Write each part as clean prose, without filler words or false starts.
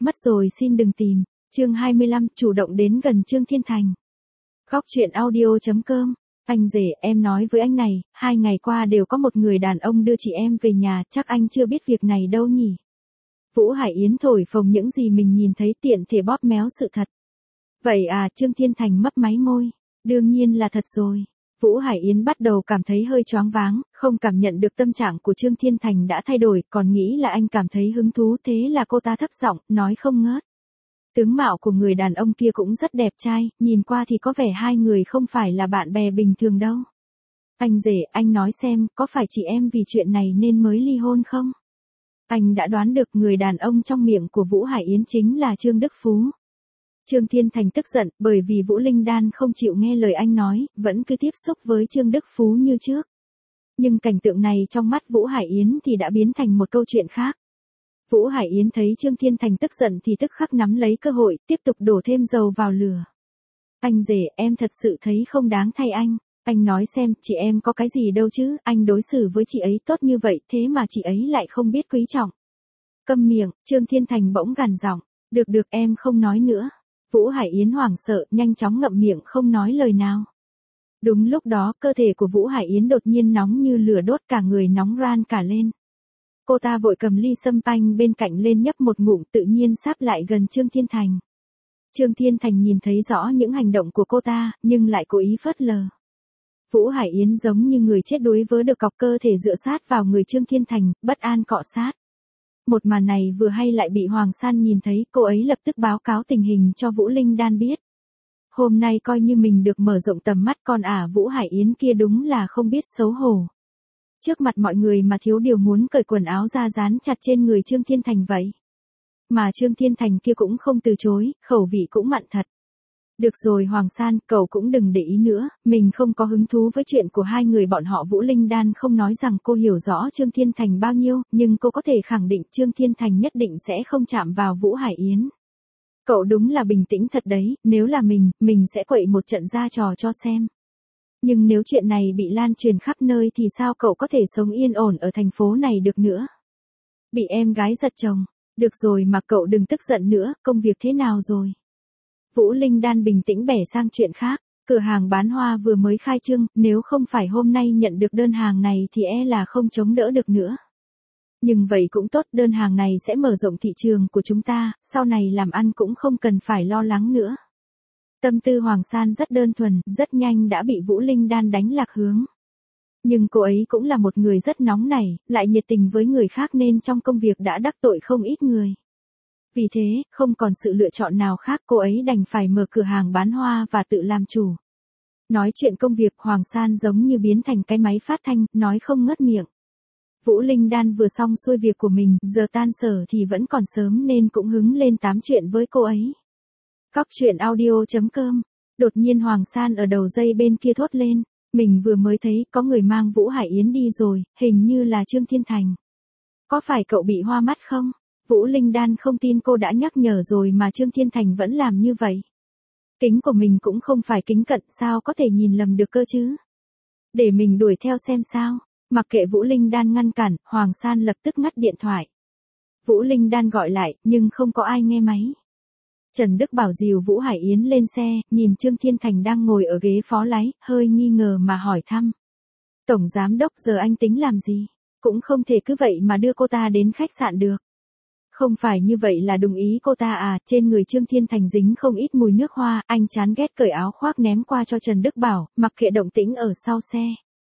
Mất rồi xin đừng tìm. Chương 25, chủ động đến gần Trương Thiên Thành. Góc truyện audio.com. Anh rể, em nói với anh này, 2 ngày qua đều có một người đàn ông đưa chị em về nhà, chắc anh chưa biết việc này đâu nhỉ. Vũ Hải Yến thổi phồng những gì mình nhìn thấy, tiện thể bóp méo sự thật. Vậy à, Trương Thiên Thành mấp máy môi. Đương nhiên là thật rồi. Vũ Hải Yến bắt đầu cảm thấy hơi choáng váng, không cảm nhận được tâm trạng của Trương Thiên Thành đã thay đổi, còn nghĩ là anh cảm thấy hứng thú, thế là cô ta thấp giọng, nói không ngớt. Tướng mạo của người đàn ông kia cũng rất đẹp trai, nhìn qua thì có vẻ hai người không phải là bạn bè bình thường đâu. Anh rể, anh nói xem, có phải chị em vì chuyện này nên mới ly hôn không? Anh đã đoán được người đàn ông trong miệng của Vũ Hải Yến chính là Trương Đức Phú. Trương Thiên Thành tức giận, bởi vì Vũ Linh Đan không chịu nghe lời anh nói, vẫn cứ tiếp xúc với Trương Đức Phú như trước. Nhưng cảnh tượng này trong mắt Vũ Hải Yến thì đã biến thành một câu chuyện khác. Vũ Hải Yến thấy Trương Thiên Thành tức giận thì tức khắc nắm lấy cơ hội, tiếp tục đổ thêm dầu vào lửa. Anh rể, em thật sự thấy không đáng thay anh. Anh nói xem, chị em có cái gì đâu chứ, anh đối xử với chị ấy tốt như vậy, thế mà chị ấy lại không biết quý trọng. Câm miệng, Trương Thiên Thành bỗng gằn giọng. Được em không nói nữa. Vũ Hải Yến hoảng sợ, nhanh chóng ngậm miệng không nói lời nào. Đúng lúc đó, cơ thể của Vũ Hải Yến đột nhiên nóng như lửa đốt, cả người nóng ran cả lên. Cô ta vội cầm ly sâm panh bên cạnh lên nhấp một ngụm, tự nhiên sáp lại gần Trương Thiên Thành. Trương Thiên Thành nhìn thấy rõ những hành động của cô ta, nhưng lại cố ý phớt lờ. Vũ Hải Yến giống như người chết đuối vớ được cọc, cơ thể dựa sát vào người Trương Thiên Thành, bất an cọ sát. Một màn này vừa hay lại bị Hoàng San nhìn thấy, cô ấy lập tức báo cáo tình hình cho Vũ Linh Đan biết. Hôm nay coi như mình được mở rộng tầm mắt, còn Vũ Hải Yến kia đúng là không biết xấu hổ. Trước mặt mọi người mà thiếu điều muốn cởi quần áo ra dán chặt trên người Trương Thiên Thành vậy. Mà Trương Thiên Thành kia cũng không từ chối, khẩu vị cũng mặn thật. Được rồi Hoàng San, cậu cũng đừng để ý nữa, mình không có hứng thú với chuyện của hai người bọn họ. Vũ Linh Đan không nói rằng cô hiểu rõ Trương Thiên Thành bao nhiêu, nhưng cô có thể khẳng định Trương Thiên Thành nhất định sẽ không chạm vào Vũ Hải Yến. Cậu đúng là bình tĩnh thật đấy, nếu là mình sẽ quậy một trận ra trò cho xem. Nhưng nếu chuyện này bị lan truyền khắp nơi thì sao cậu có thể sống yên ổn ở thành phố này được nữa? Bị em gái giật chồng. Được rồi mà cậu đừng tức giận nữa, công việc thế nào rồi? Vũ Linh Đan bình tĩnh bẻ sang chuyện khác. Cửa hàng bán hoa vừa mới khai trương, nếu không phải hôm nay nhận được đơn hàng này thì là không chống đỡ được nữa. Nhưng vậy cũng tốt, đơn hàng này sẽ mở rộng thị trường của chúng ta, sau này làm ăn cũng không cần phải lo lắng nữa. Tâm tư Hoàng San rất đơn thuần, rất nhanh đã bị Vũ Linh Đan đánh lạc hướng. Nhưng cô ấy cũng là một người rất nóng nảy, lại nhiệt tình với người khác nên trong công việc đã đắc tội không ít người. Vì thế, không còn sự lựa chọn nào khác, cô ấy đành phải mở cửa hàng bán hoa và tự làm chủ. Nói chuyện công việc, Hoàng San giống như biến thành cái máy phát thanh, nói không ngớt miệng. Vũ Linh Đan vừa xong xuôi việc của mình, giờ tan sở thì vẫn còn sớm nên cũng hứng lên tám chuyện với cô ấy. Góc truyện audio.com. Đột nhiên Hoàng San ở đầu dây bên kia thốt lên. Mình vừa mới thấy có người mang Vũ Hải Yến đi rồi, hình như là Trương Thiên Thành. Có phải cậu bị hoa mắt không? Vũ Linh Đan không tin cô đã nhắc nhở rồi mà Trương Thiên Thành vẫn làm như vậy. Kính của mình cũng không phải kính cận, sao có thể nhìn lầm được cơ chứ? Để mình đuổi theo xem sao. Mặc kệ Vũ Linh Đan ngăn cản, Hoàng San lập tức ngắt điện thoại. Vũ Linh Đan gọi lại, nhưng không có ai nghe máy. Trần Đức Bảo dìu Vũ Hải Yến lên xe, nhìn Trương Thiên Thành đang ngồi ở ghế phó lái, hơi nghi ngờ mà hỏi thăm. Tổng giám đốc, giờ anh tính làm gì? Cũng không thể cứ vậy mà đưa cô ta đến khách sạn được. Không phải như vậy là đồng ý cô ta à? Trên người Trương Thiên Thành dính không ít mùi nước hoa, anh chán ghét cởi áo khoác ném qua cho Trần Đức Bảo, mặc kệ động tĩnh ở sau xe.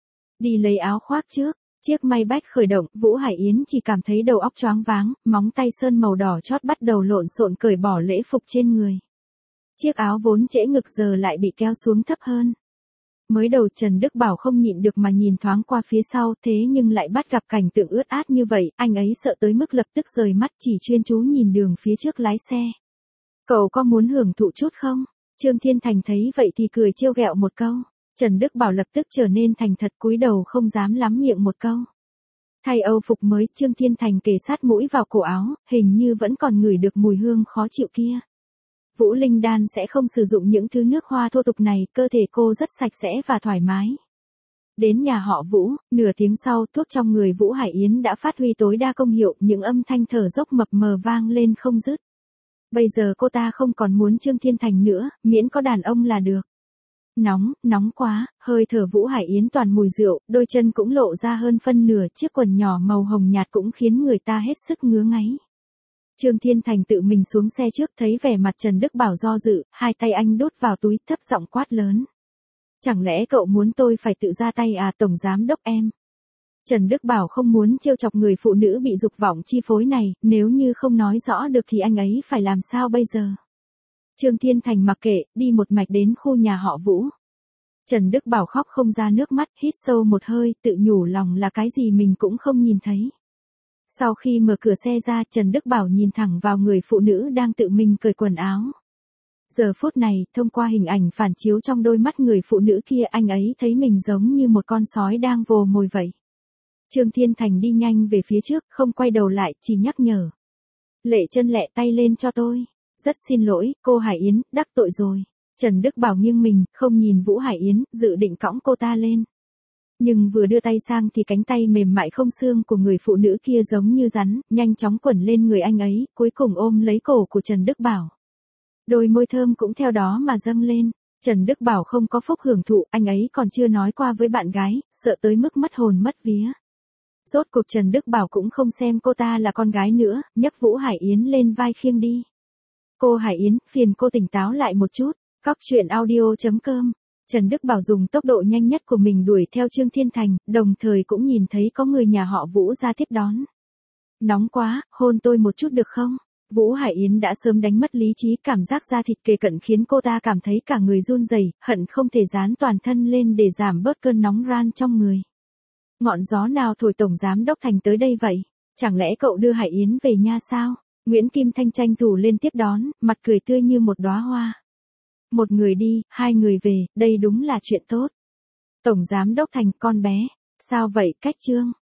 Đi lấy áo khoác trước. Chiếc Maybach khởi động, Vũ Hải Yến chỉ cảm thấy đầu óc choáng váng, móng tay sơn màu đỏ chót bắt đầu lộn xộn cởi bỏ lễ phục trên người. Chiếc áo vốn trễ ngực giờ lại bị kéo xuống thấp hơn. Mới đầu Trần Đức Bảo không nhịn được mà nhìn thoáng qua phía sau, thế nhưng lại bắt gặp cảnh tượng ướt át như vậy, anh ấy sợ tới mức lập tức rời mắt, chỉ chuyên chú nhìn đường phía trước lái xe. Cậu có muốn hưởng thụ chút không? Trương Thiên Thành thấy vậy thì cười trêu ghẹo một câu. Trần Đức Bảo lập tức trở nên thành thật, cúi đầu không dám lắm miệng một câu. Thay âu phục mới, Trương Thiên Thành kề sát mũi vào cổ áo, hình như vẫn còn ngửi được mùi hương khó chịu kia. Vũ Linh Đan sẽ không sử dụng những thứ nước hoa thô tục này, cơ thể cô rất sạch sẽ và thoải mái. Đến nhà họ Vũ, nửa tiếng sau, thuốc trong người Vũ Hải Yến đã phát huy tối đa công hiệu, những âm thanh thở dốc mập mờ vang lên không dứt. Bây giờ cô ta không còn muốn Trương Thiên Thành nữa, miễn có đàn ông là được. Nóng quá, hơi thở Vũ Hải Yến toàn mùi rượu, đôi chân cũng lộ ra hơn phân nửa, chiếc quần nhỏ màu hồng nhạt cũng khiến người ta hết sức ngứa ngáy. Trương Thiên Thành tự mình xuống xe trước, thấy vẻ mặt Trần Đức Bảo do dự, hai tay anh đút vào túi, thấp giọng quát lớn. Chẳng lẽ cậu muốn tôi phải tự ra tay à, tổng giám đốc em? Trần Đức Bảo không muốn trêu chọc người phụ nữ bị dục vọng chi phối này, nếu như không nói rõ được thì anh ấy phải làm sao bây giờ? Trương Thiên Thành mặc kệ, đi một mạch đến khu nhà họ Vũ. Trần Đức Bảo khóc không ra nước mắt, hít sâu một hơi, tự nhủ lòng là cái gì mình cũng không nhìn thấy. Sau khi mở cửa xe ra, Trần Đức Bảo nhìn thẳng vào người phụ nữ đang tự mình cởi quần áo. Giờ phút này, thông qua hình ảnh phản chiếu trong đôi mắt người phụ nữ kia, anh ấy thấy mình giống như một con sói đang vồ mồi vậy. Trương Thiên Thành đi nhanh về phía trước, không quay đầu lại, chỉ nhắc nhở. Lệ chân lẹ tay lên cho tôi. Rất xin lỗi, cô Hải Yến, đắc tội rồi. Trần Đức Bảo nghiêng mình, không nhìn Vũ Hải Yến, dự định cõng cô ta lên. Nhưng vừa đưa tay sang thì cánh tay mềm mại không xương của người phụ nữ kia giống như rắn, nhanh chóng quẩn lên người anh ấy, cuối cùng ôm lấy cổ của Trần Đức Bảo. Đôi môi thơm cũng theo đó mà dâng lên. Trần Đức Bảo không có phúc hưởng thụ, anh ấy còn chưa nói qua với bạn gái, sợ tới mức mất hồn mất vía. Rốt cuộc Trần Đức Bảo cũng không xem cô ta là con gái nữa, nhấc Vũ Hải Yến lên vai khiêng đi. Cô Hải Yến, phiền cô tỉnh táo lại một chút. Cóc truyện audio.com. Trần Đức Bảo dùng tốc độ nhanh nhất của mình đuổi theo Trương Thiên Thành, đồng thời cũng nhìn thấy có người nhà họ Vũ ra tiếp đón. Nóng quá, hôn tôi một chút được không? Vũ Hải Yến đã sớm đánh mất lý trí, cảm giác da thịt kề cận khiến cô ta cảm thấy cả người run rẩy, hận không thể dán toàn thân lên để giảm bớt cơn nóng ran trong người. Ngọn gió nào thổi tổng giám đốc Thành tới đây vậy? Chẳng lẽ cậu đưa Hải Yến về nha sao? Nguyễn Kim Thanh tranh thủ lên tiếp đón, mặt cười tươi như một đóa hoa. Một người đi, hai người về, đây đúng là chuyện tốt. Tổng giám đốc Thành, con bé. Sao vậy, Cách Trương?